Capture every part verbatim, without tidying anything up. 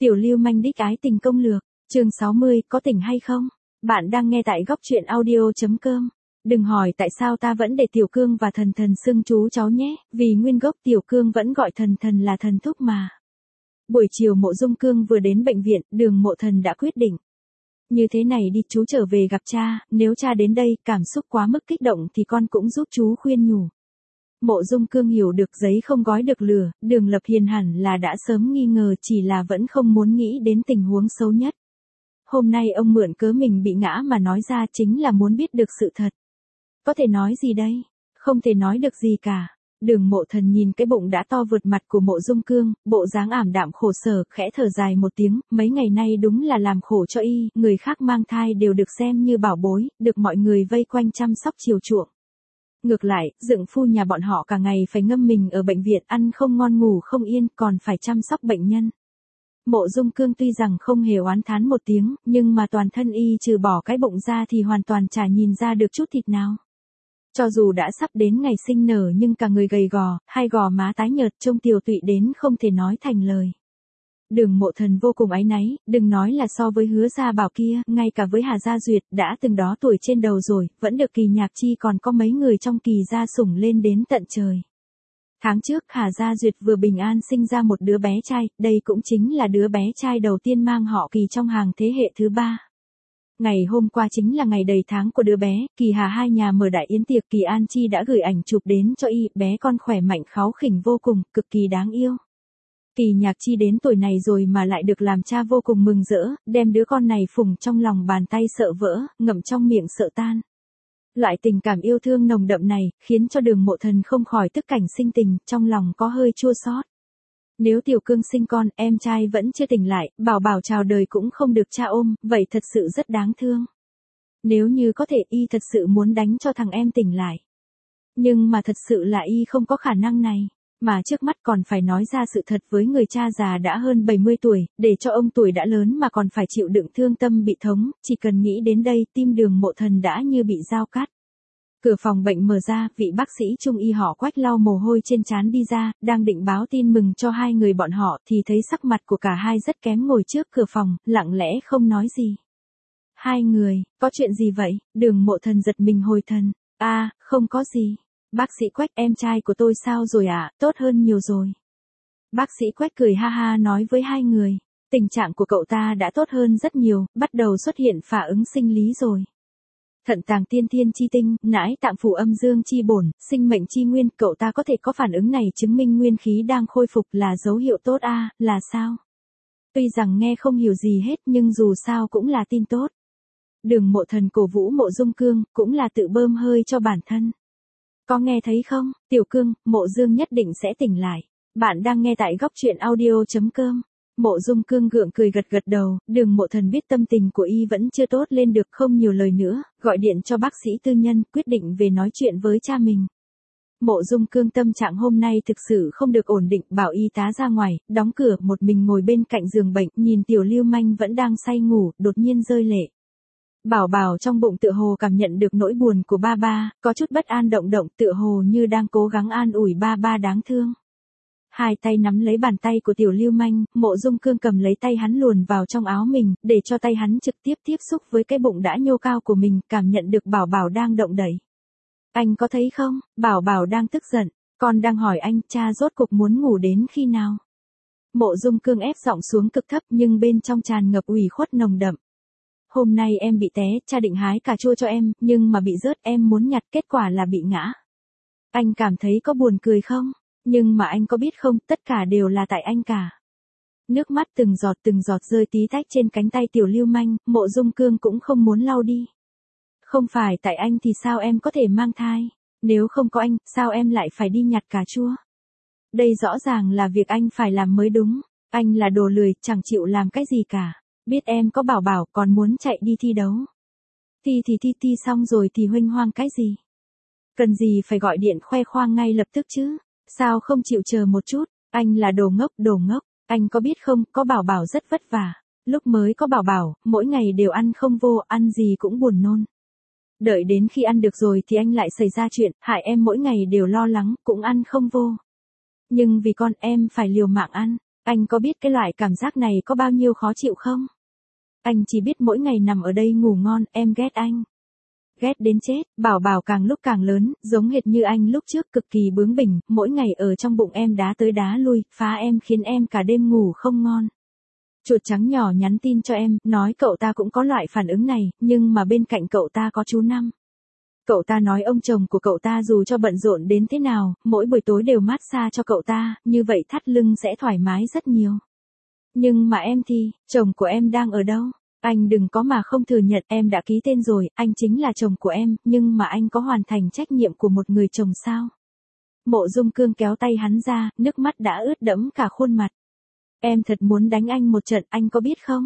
Tiểu lưu manh đích ái tình công lược, chương sáu mươi, có tỉnh hay không? Bạn đang nghe tại góc truyện audio.com. Đừng hỏi tại sao ta vẫn để Tiểu Cương và Thần Thần xưng chú cháu nhé, vì nguyên gốc Tiểu Cương vẫn gọi Thần Thần là Thần Thúc mà. Buổi chiều Mộ Dung Cương vừa đến bệnh viện, Đường Mộ Thần đã quyết định. Như thế này đi, chú trở về gặp cha, nếu cha đến đây cảm xúc quá mức kích động thì con cũng giúp chú khuyên nhủ. Mộ Dung Cương hiểu được giấy không gói được lửa, Đường Lập Hiền hẳn là đã sớm nghi ngờ, chỉ là vẫn không muốn nghĩ đến tình huống xấu nhất. Hôm nay ông mượn cớ mình bị ngã mà nói ra chính là muốn biết được sự thật. Có thể nói gì đây? Không thể nói được gì cả. Đường Mộ Thần nhìn cái bụng đã to vượt mặt của Mộ Dung Cương, bộ dáng ảm đạm khổ sở, khẽ thở dài một tiếng, mấy ngày nay đúng là làm khổ cho y, người khác mang thai đều được xem như bảo bối, được mọi người vây quanh chăm sóc chiều chuộng. Ngược lại, dượng phu nhà bọn họ cả ngày phải ngâm mình ở bệnh viện, ăn không ngon ngủ không yên, còn phải chăm sóc bệnh nhân. Mộ Dung Cương tuy rằng không hề oán thán một tiếng, nhưng mà toàn thân y trừ bỏ cái bụng ra thì hoàn toàn chả nhìn ra được chút thịt nào. Cho dù đã sắp đến ngày sinh nở nhưng cả người gầy gò, hai gò má tái nhợt trông tiều tụy đến không thể nói thành lời. Đường Mộ Thần vô cùng áy náy, đừng nói là so với Hứa Gia Bảo kia, ngay cả với Hà Gia Duyệt đã từng đó tuổi trên đầu rồi, vẫn được Kỳ Nhạc Chi còn có mấy người trong Kỳ gia sủng lên đến tận trời. Tháng trước Hà Gia Duyệt vừa bình an sinh ra một đứa bé trai, đây cũng chính là đứa bé trai đầu tiên mang họ Kỳ trong hàng thế hệ thứ ba. Ngày hôm qua chính là ngày đầy tháng của đứa bé, Kỳ Hà hai nhà mở đại yến tiệc, Kỳ An Chi đã gửi ảnh chụp đến cho y, bé con khỏe mạnh kháu khỉnh vô cùng, cực kỳ đáng yêu. Kỳ Nhạc Chi đến tuổi này rồi mà lại được làm cha vô cùng mừng rỡ, đem đứa con này phùng trong lòng bàn tay sợ vỡ, ngậm trong miệng sợ tan. Loại tình cảm yêu thương nồng đậm này, khiến cho Đường Mộ Thần không khỏi tức cảnh sinh tình, trong lòng có hơi chua xót. Nếu Tiểu Cương sinh con, em trai vẫn chưa tỉnh lại, bảo bảo chào đời cũng không được cha ôm, vậy thật sự rất đáng thương. Nếu như có thể y thật sự muốn đánh cho thằng em tỉnh lại. Nhưng mà thật sự là y không có khả năng này. Mà trước mắt còn phải nói ra sự thật với người cha già đã hơn bảy mươi tuổi, để cho ông tuổi đã lớn mà còn phải chịu đựng thương tâm bị thống, chỉ cần nghĩ đến đây tim Đường Mộ Thần đã như bị dao cắt. Cửa phòng bệnh mở ra, vị bác sĩ trung y họ Quách lau mồ hôi trên trán đi ra, đang định báo tin mừng cho hai người bọn họ thì thấy sắc mặt của cả hai rất kém, ngồi trước cửa phòng, lặng lẽ không nói gì. Hai người, có chuyện gì vậy? Đường Mộ Thần giật mình hồi thần. A, à, không có gì. Bác sĩ Quách, em trai của tôi sao rồi ạ? À? Tốt hơn nhiều rồi. Bác sĩ Quách cười ha ha nói với hai người. Tình trạng của cậu ta đã tốt hơn rất nhiều, bắt đầu xuất hiện phản ứng sinh lý rồi. Thận tàng tiên thiên chi tinh, nãi tạng phủ âm dương chi bổn, sinh mệnh chi nguyên, cậu ta có thể có phản ứng này chứng minh nguyên khí đang khôi phục là dấu hiệu tốt a, à, là sao? Tuy rằng nghe không hiểu gì hết nhưng dù sao cũng là tin tốt. Đường Mộ Thần cổ vũ Mộ Dung Cương, cũng là tự bơm hơi cho bản thân. Có nghe thấy không, Tiểu Cương, Mộ Dương nhất định sẽ tỉnh lại. Bạn đang nghe tại góc truyện audio.com. Mộ Dung Cương gượng cười gật gật đầu, Đường Mộ Thần biết tâm tình của y vẫn chưa tốt lên được, không nhiều lời nữa, gọi điện cho bác sĩ tư nhân, quyết định về nói chuyện với cha mình. Mộ Dung Cương tâm trạng hôm nay thực sự không được ổn định, bảo y tá ra ngoài, đóng cửa, một mình ngồi bên cạnh giường bệnh, nhìn Tiểu Lưu Manh vẫn đang say ngủ, đột nhiên rơi lệ. Bảo Bảo trong bụng tựa hồ cảm nhận được nỗi buồn của ba ba, có chút bất an động động, tựa hồ như đang cố gắng an ủi ba ba đáng thương. Hai tay nắm lấy bàn tay của Tiểu Lưu Manh, Mộ Dung Cương cầm lấy tay hắn luồn vào trong áo mình, để cho tay hắn trực tiếp tiếp xúc với cái bụng đã nhô cao của mình, cảm nhận được Bảo Bảo đang động đẩy. Anh có thấy không, Bảo Bảo đang tức giận, con đang hỏi anh, cha rốt cuộc muốn ngủ đến khi nào? Mộ Dung Cương ép giọng xuống cực thấp nhưng bên trong tràn ngập ủy khuất nồng đậm. Hôm nay em bị té, cha định hái cà chua cho em, nhưng mà bị rớt, em muốn nhặt, kết quả là bị ngã. Anh cảm thấy có buồn cười không? Nhưng mà anh có biết không, tất cả đều là tại anh cả. Nước mắt từng giọt từng giọt rơi tí tách trên cánh tay Tiểu Lưu Manh, Mộ Dung Cương cũng không muốn lau đi. Không phải tại anh thì sao em có thể mang thai? Nếu không có anh, sao em lại phải đi nhặt cà chua? Đây rõ ràng là việc anh phải làm mới đúng. Anh là đồ lười, chẳng chịu làm cái gì cả. Biết em có Bảo Bảo còn muốn chạy đi thi đấu. Thi thì thi thi xong rồi thì huênh hoang cái gì? Cần gì phải gọi điện khoe khoang ngay lập tức chứ? Sao không chịu chờ một chút? Anh là đồ ngốc, đồ ngốc. Anh có biết không, có Bảo Bảo rất vất vả. Lúc mới có Bảo Bảo, mỗi ngày đều ăn không vô, ăn gì cũng buồn nôn. Đợi đến khi ăn được rồi thì anh lại xảy ra chuyện, hại em mỗi ngày đều lo lắng, cũng ăn không vô. Nhưng vì con em phải liều mạng ăn. Anh có biết cái loại cảm giác này có bao nhiêu khó chịu không? Anh chỉ biết mỗi ngày nằm ở đây ngủ ngon, em ghét anh. Ghét đến chết, Bảo Bảo càng lúc càng lớn, giống hệt như anh lúc trước cực kỳ bướng bỉnh, mỗi ngày ở trong bụng em đá tới đá lui, phá em khiến em cả đêm ngủ không ngon. Chuột trắng nhỏ nhắn tin cho em, nói cậu ta cũng có loại phản ứng này, nhưng mà bên cạnh cậu ta có chú Năm. Cậu ta nói ông chồng của cậu ta dù cho bận rộn đến thế nào, mỗi buổi tối đều massage cho cậu ta, như vậy thắt lưng sẽ thoải mái rất nhiều. Nhưng mà em thì, chồng của em đang ở đâu? Anh đừng có mà không thừa nhận, em đã ký tên rồi, anh chính là chồng của em, nhưng mà anh có hoàn thành trách nhiệm của một người chồng sao? Mộ Dung Cương kéo tay hắn ra, nước mắt đã ướt đẫm cả khuôn mặt. Em thật muốn đánh anh một trận, anh có biết không?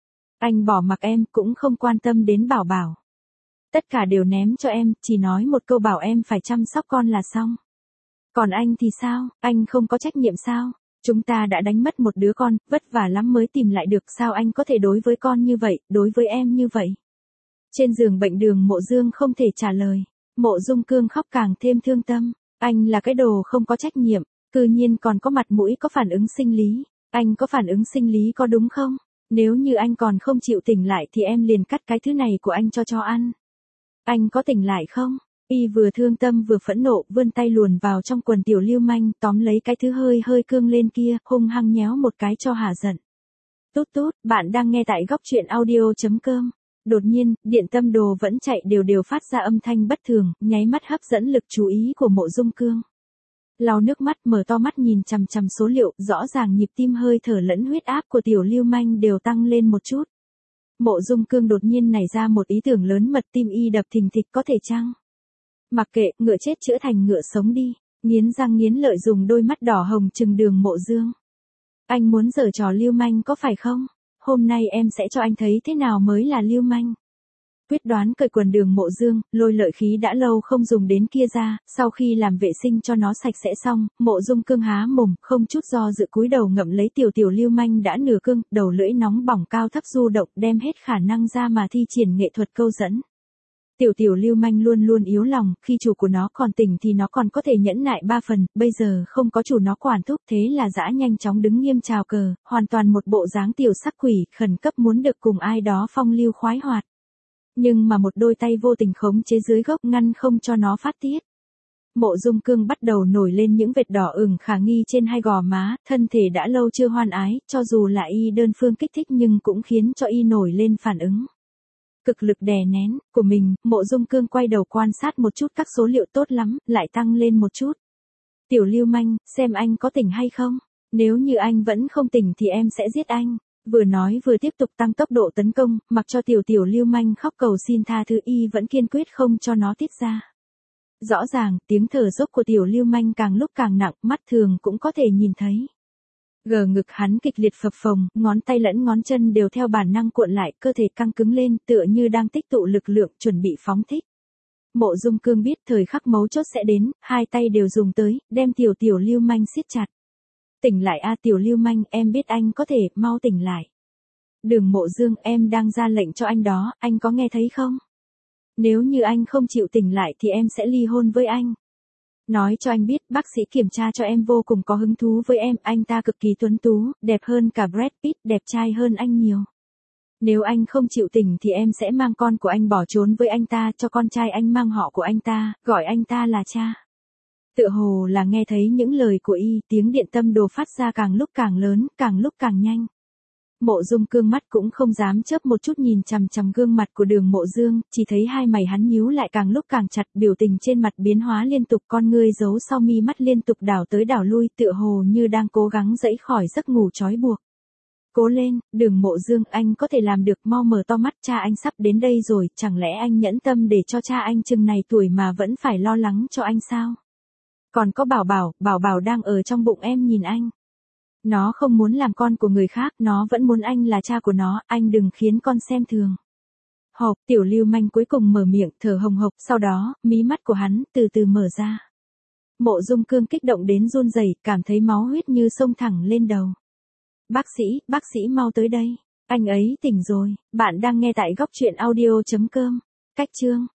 Anh bỏ mặc em, cũng không quan tâm đến Bảo Bảo. Tất cả đều ném cho em, chỉ nói một câu bảo em phải chăm sóc con là xong. Còn anh thì sao, anh không có trách nhiệm sao? Chúng ta đã đánh mất một đứa con, vất vả lắm mới tìm lại được, sao anh có thể đối với con như vậy, đối với em như vậy? Trên giường bệnh Đường Mộ Dương không thể trả lời. Mộ Dung Cương khóc càng thêm thương tâm. Anh là cái đồ không có trách nhiệm, cư nhiên còn có mặt mũi có phản ứng sinh lý. Anh có phản ứng sinh lý có đúng không? Nếu như anh còn không chịu tỉnh lại thì em liền cắt cái thứ này của anh cho chó ăn. Anh có tỉnh lại không? Y vừa thương tâm vừa phẫn nộ, vươn tay luồn vào trong quần Tiểu Lưu Manh, tóm lấy cái thứ hơi hơi cương lên kia, hung hăng nhéo một cái cho hả giận. Tút tút, bạn đang nghe tại góc truyện audio.com. Đột nhiên, điện tâm đồ vẫn chạy đều đều phát ra âm thanh bất thường, nháy mắt hấp dẫn lực chú ý của Mộ Dung Cương. Lau nước mắt, mở to mắt nhìn chằm chằm số liệu, rõ ràng nhịp tim hơi thở lẫn huyết áp của Tiểu Lưu Manh đều tăng lên một chút. Mộ Dung Cương đột nhiên nảy ra một ý tưởng lớn mật, tim y đập thình thịch, có thể chăng? Mặc kệ, ngựa chết chữa thành ngựa sống đi. Nghiến răng nghiến lợi dùng đôi mắt đỏ hồng trừng Đường Mộ Dương. Anh muốn giở trò lưu manh có phải không? Hôm nay em sẽ cho anh thấy thế nào mới là lưu manh. Quyết đoán cởi quần Đường Mộ Dương, lôi lợi khí đã lâu không dùng đến kia ra, sau khi làm vệ sinh cho nó sạch sẽ xong, Mộ Dung Cương há mồm, không chút do dự cúi đầu ngậm lấy tiểu tiểu lưu manh đã nửa cương, đầu lưỡi nóng bỏng cao thấp du động, đem hết khả năng ra mà thi triển nghệ thuật câu dẫn. Tiểu tiểu lưu manh luôn luôn yếu lòng, khi chủ của nó còn tỉnh thì nó còn có thể nhẫn nại ba phần, bây giờ không có chủ nó quản thúc, thế là dã nhanh chóng đứng nghiêm chào cờ, hoàn toàn một bộ dáng tiểu sắc quỷ, khẩn cấp muốn được cùng ai đó phong lưu khoái hoạt. Nhưng mà một đôi tay vô tình khống chế dưới gốc ngăn không cho nó phát tiết. Mộ Dung Cương bắt đầu nổi lên những vệt đỏ ửng khả nghi trên hai gò má, thân thể đã lâu chưa hoan ái, cho dù là y đơn phương kích thích nhưng cũng khiến cho y nổi lên phản ứng. Cực lực đè nén của mình, Mộ Dung Cương quay đầu quan sát một chút các số liệu tốt lắm, lại tăng lên một chút. Tiểu lưu manh, xem anh có tỉnh hay không? Nếu như anh vẫn không tỉnh thì em sẽ giết anh. Vừa nói vừa tiếp tục tăng tốc độ tấn công, mặc cho tiểu tiểu lưu manh khóc cầu xin tha thứ, y vẫn kiên quyết không cho nó tiết ra. Rõ ràng, tiếng thở dốc của tiểu lưu manh càng lúc càng nặng, mắt thường cũng có thể nhìn thấy. Gờ ngực hắn kịch liệt phập phồng, ngón tay lẫn ngón chân đều theo bản năng cuộn lại, cơ thể căng cứng lên, tựa như đang tích tụ lực lượng, chuẩn bị phóng thích. Mộ Dung Cương biết thời khắc mấu chốt sẽ đến, hai tay đều dùng tới, đem tiểu tiểu lưu manh siết chặt. Tỉnh lại a tiểu lưu manh, em biết anh có thể, mau tỉnh lại. Đường Mộ Dương, em đang ra lệnh cho anh đó, anh có nghe thấy không? Nếu như anh không chịu tỉnh lại thì em sẽ ly hôn với anh. Nói cho anh biết, bác sĩ kiểm tra cho em vô cùng có hứng thú với em, anh ta cực kỳ tuấn tú, đẹp hơn cả Brad Pitt, đẹp trai hơn anh nhiều. Nếu anh không chịu tỉnh thì em sẽ mang con của anh bỏ trốn với anh ta, cho con trai anh mang họ của anh ta, gọi anh ta là cha. Tựa hồ là nghe thấy những lời của y, tiếng điện tâm đồ phát ra càng lúc càng lớn, càng lúc càng nhanh. Mộ Dung Cương mắt cũng không dám chớp một chút nhìn chằm chằm gương mặt của Đường Mộ Dương, chỉ thấy hai mày hắn nhíu lại càng lúc càng chặt, biểu tình trên mặt biến hóa liên tục, con ngươi giấu sau mi mắt liên tục đảo tới đảo lui, tựa hồ như đang cố gắng giãy khỏi giấc ngủ trói buộc. Cố lên, Đường Mộ Dương, anh có thể làm được, mau mở to mắt, cha anh sắp đến đây rồi, chẳng lẽ anh nhẫn tâm để cho cha anh chừng này tuổi mà vẫn phải lo lắng cho anh sao? Còn có Bảo Bảo, Bảo Bảo đang ở trong bụng em nhìn anh. Nó không muốn làm con của người khác, nó vẫn muốn anh là cha của nó, anh đừng khiến con xem thường. Hộp, tiểu lưu manh cuối cùng mở miệng, thở hồng hộc, sau đó, mí mắt của hắn, từ từ mở ra. Mộ Dung Cương kích động đến run rẩy, cảm thấy máu huyết như xông thẳng lên đầu. Bác sĩ, bác sĩ mau tới đây. Anh ấy tỉnh rồi, bạn đang nghe tại góc truyện audio chấm com. Cách chương.